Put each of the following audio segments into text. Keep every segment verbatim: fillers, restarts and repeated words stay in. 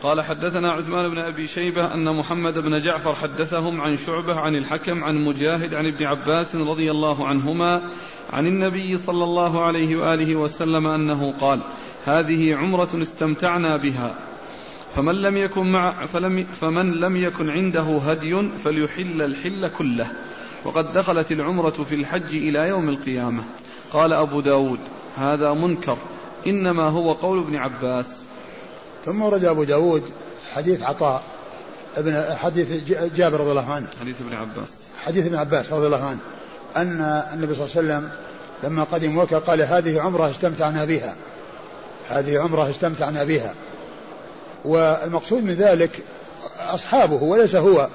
قال حدثنا عثمان بن أبي شيبة أن محمد بن جعفر حدثهم عن شعبة عن الحكم عن مجاهد عن ابن عباس رضي الله عنهما عن النبي صلى الله عليه وآله وسلم أنه قال: هذه عمرة استمتعنا بها، فمن لم يكن, مع فلم فمن لم يكن عنده هدي فليحل الحل كله، وقد دخلت العمرة في الحج إلى يوم القيامة. قال أبو داود: هذا منكر، إنما هو قول ابن عباس. ثم ورد أبو داود حديث عطاء ابن حديث جابر رضي الله عنه، حديث ابن عباس حديث ابن عباس رضي الله عنه أن النبي صلى الله عليه وسلم لما قدم مكة قال: هذه عمرة استمتعنا بها، هذه عمرة استمتعنا بها. والمقصود من ذلك أصحابه وليس هو،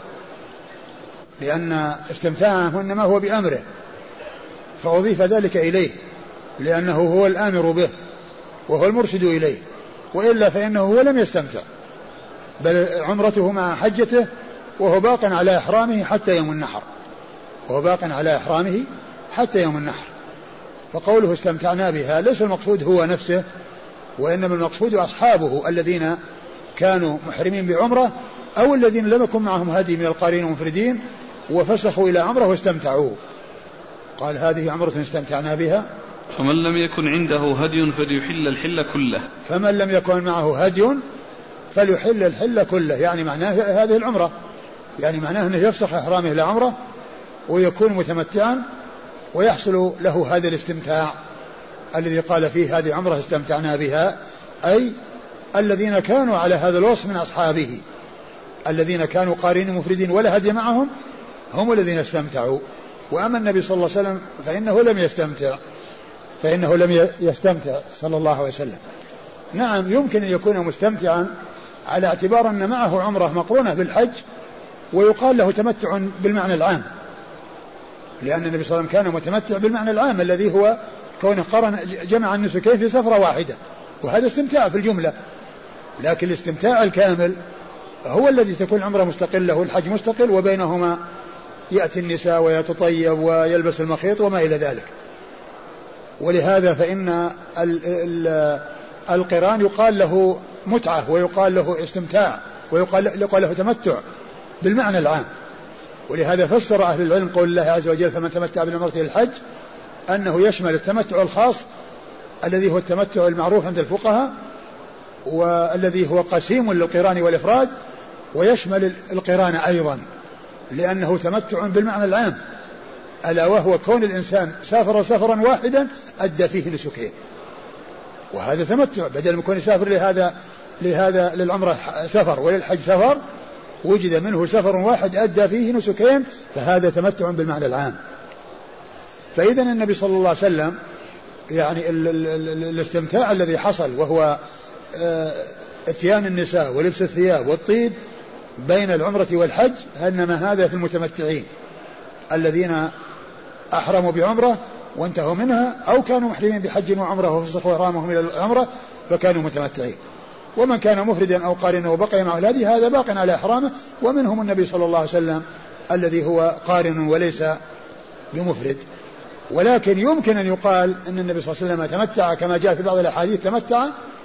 لأن استمتاعه إنما هو بأمره، فأضيف ذلك إليه لأنه هو الآمر به وهو المرشد إليه، وإلا فإنه هو لم يستمتع، بل عمرته مع حجته وهو باق على إحرامه حتى يوم النحر، وهو باق على إحرامه حتى يوم النحر. فقوله استمتعنا بها ليس المقصود هو نفسه، وإنما المقصود أصحابه الذين كانوا محرمين بعمرة أو الذين لم يكن معهم هدي من القارين والمفردين وفسخوا إلى عمرة واستمتعوا. قال: هذه عمرة استمتعنا بها، فمن لم يكن عنده هدي فليحل الحل كله، فمن لم يكن معه هدي فليحل الحل كله، يعني معناه هذه العمرة، يعني معناه أنه يفسخ إحرامه إلى عمرة ويكون متمتعا ويحصل له هذا الاستمتاع الذي قال فيه هذه عمرة استمتعنا بها، أي الذين كانوا على هذا الوصف من أصحابه الذين كانوا قارين مفردين ولا هدي معهم هم الذين استمتعوا. وأما النبي صلى الله عليه وسلم فإنه لم يستمتع فإنه لم يستمتع صلى الله عليه وسلم. نعم يمكن أن يكون مستمتعا على اعتبار أن معه عمرة مقرونة بالحج ويقال له تمتع بالمعنى العام، لأن النبي صلى الله عليه وسلم كان متمتع بالمعنى العام الذي هو كونه قرن جمع النسكين في سفرة واحدة، وهذا استمتاع في الجملة. لكن الاستمتاع الكامل هو الذي تكون عمره مستقلة والحج مستقل، وبينهما يأتي النساء ويتطيب ويلبس المخيط وما إلى ذلك. ولهذا فإن ال ال القران يقال له متعة ويقال له استمتاع ويقال يقال له تمتع بالمعنى العام. ولهذا فسر أهل العلم قول الله عز وجل: فمن تمتع بالعمرة إلى الحج، أنه يشمل التمتع الخاص الذي هو التمتع المعروف عند الفقهاء والذي هو قسيم للقران والإفراد، ويشمل القران أيضا لأنه تمتع بالمعنى العام، ألا وهو كون الإنسان سافر سفرا واحدا أدى فيه نسكين، وهذا تمتع. بدل ما يكون يسافر لهذا لهذا للعمرة سفر وللحج سفر، وجد منه سفر واحد أدى فيه نسكين، فهذا تمتع بالمعنى العام. فإذا النبي صلى الله عليه وسلم يعني ال ال ال الاستمتاع الذي حصل وهو اتيان النساء ولبس الثياب والطيب بين العمرة والحج، إنما هذا في المتمتعين الذين أحرموا بعمرة وانتهوا منها، أو كانوا محرمين بحج وعمرة وفسخوا إحرامهم إلى العمرة فكانوا متمتعين. ومن كان مفردا أو قارنا وبقي مع الهدي هذا باق على إحرامه، ومنهم النبي صلى الله عليه وسلم الذي هو قارن وليس بمفرد. ولكن يمكن أن يقال أن النبي صلى الله عليه وسلم تمتع كما جاء في بعض الأحاديث، تمتع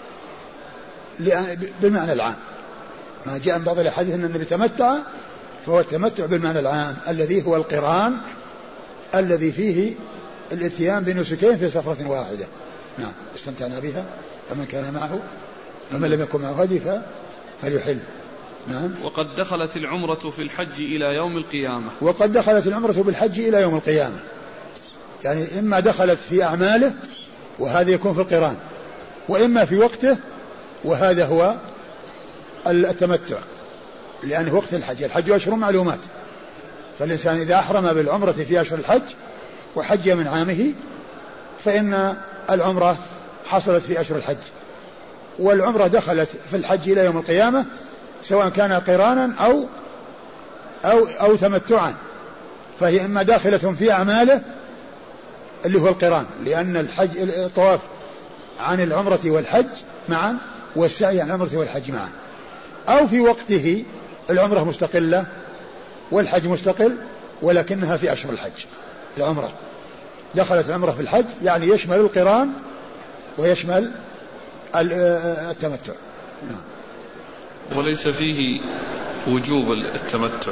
بالمعنى العام. ما جاء من بعض الأحاديث أن النبي تمتع فهو التمتع بالمعنى العام الذي هو القران الذي فيه الاتيان بنسكين في سفرة واحدة. نعم استمتعنا بها، فمن كان معه فمن لم يكن معه هدي فليحل. نعم. وقد دخلت العمرة في الحج إلى يوم القيامة. وقد دخلت العمرة بالحج إلى يوم القيامة، يعني إما دخلت في أعماله وهذا يكون في القران، وإما في وقته وهذا هو التمتع، لأنه وقت الحج. الحج أشهر معلومات، فالإنسان إذا أحرم بالعمرة في أشهر الحج وحج من عامه فإن العمرة حصلت في أشهر الحج، والعمرة دخلت في الحج إلى يوم القيامة سواء كان قرانا أو أو أو تمتعا، فهي إما داخلة في أعماله اللي هو القران، لأن الحج الطواف عن العمرة والحج معا والسعي عن العمرة والحج معا، أو في وقته العمرة مستقلة والحج مستقل ولكنها في أشهر الحج. العمرة دخلت العمرة في الحج يعني يشمل القران ويشمل التمتع. وليس فيه وجوب التمتع؟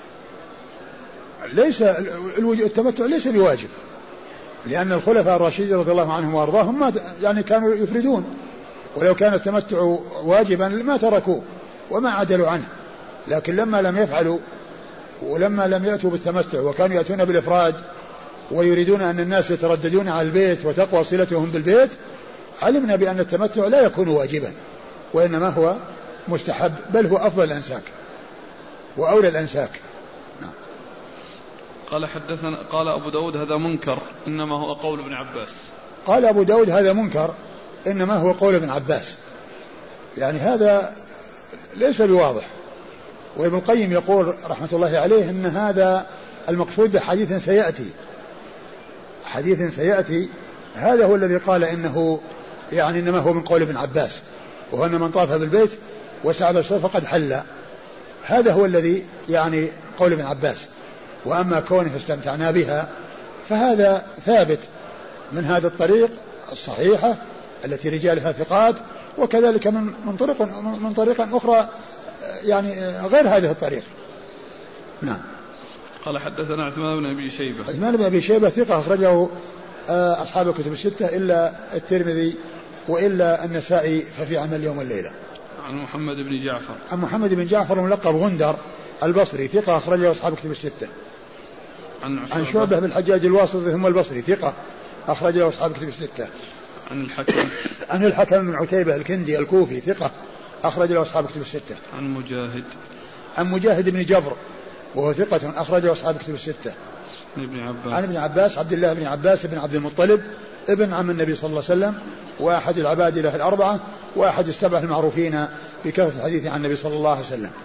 ليس التمتع ليس بواجب، لأن الخلفاء الراشدين رضي الله عنهم وأرضاهم ما يعني كانوا يفردون، ولو كان التمتع واجبا ما تركوه وما عدلوا عنه، لكن لما لم يفعلوا ولما لم يأتوا بالتمتع وكانوا يأتون بالإفراد ويريدون أن الناس يترددون على البيت وتقوى صلتهم بالبيت، علمنا بأن التمتع لا يكون واجبا وإنما هو مستحب، بل هو أفضل الأنساك وأولى الأنساك. نعم. قال حدثنا قال أبو داود هذا منكر إنما هو قول ابن عباس. قال أبو داود هذا منكر إنما هو قول ابن عباس، يعني هذا ليس بواضح. وابن القيم يقول رحمة الله عليه إن هذا المقصود بحديث سيأتي، حديث سيأتي هذا هو الذي قال إنه يعني إنما هو من قول ابن عباس، وهو أن من طاف بالبيت وسعى بالصيف فقد حل، هذا هو الذي يعني قول ابن عباس. وأما كونه استمتعنا بها فهذا ثابت من هذا الطريق الصحيحة التي رجالها ثقات، وكذلك من من طريق من طريق أخرى يعني غير هذه الطريق. نعم. قال حدثنا عثمان بن أبي شيبة. عثمان بن أبي شيبة ثقة أخرجه أصحاب الكتب الستة إلا الترمذي وإلا النسائي ففي عمل يوم والليلة. عن محمد بن جعفر. عن محمد بن جعفر ملقب غندر البصري ثقة أخرجه أصحاب الكتب الستة. عن, عن شعبة بن الحجاج الواسطي ثم البصري ثقة أخرجه أصحاب الكتب الستة. عن الحكم. عن الحكم بن عتيبة الكندي الكوفي ثقة أخرج له أصحاب الكتب الستة. عن مجاهد. عن مجاهد بن جبر وهو ثقة أخرجه أصحاب الكتب الستة. عن ابن عباس. عن ابن عباس عبد الله بن عباس بن عبد المطلب ابن عم النبي صلى الله عليه وسلم وأحد العباد له الأربعة وأحد السبعة المعروفين بكثرة الحديث عن النبي صلى الله عليه وسلم.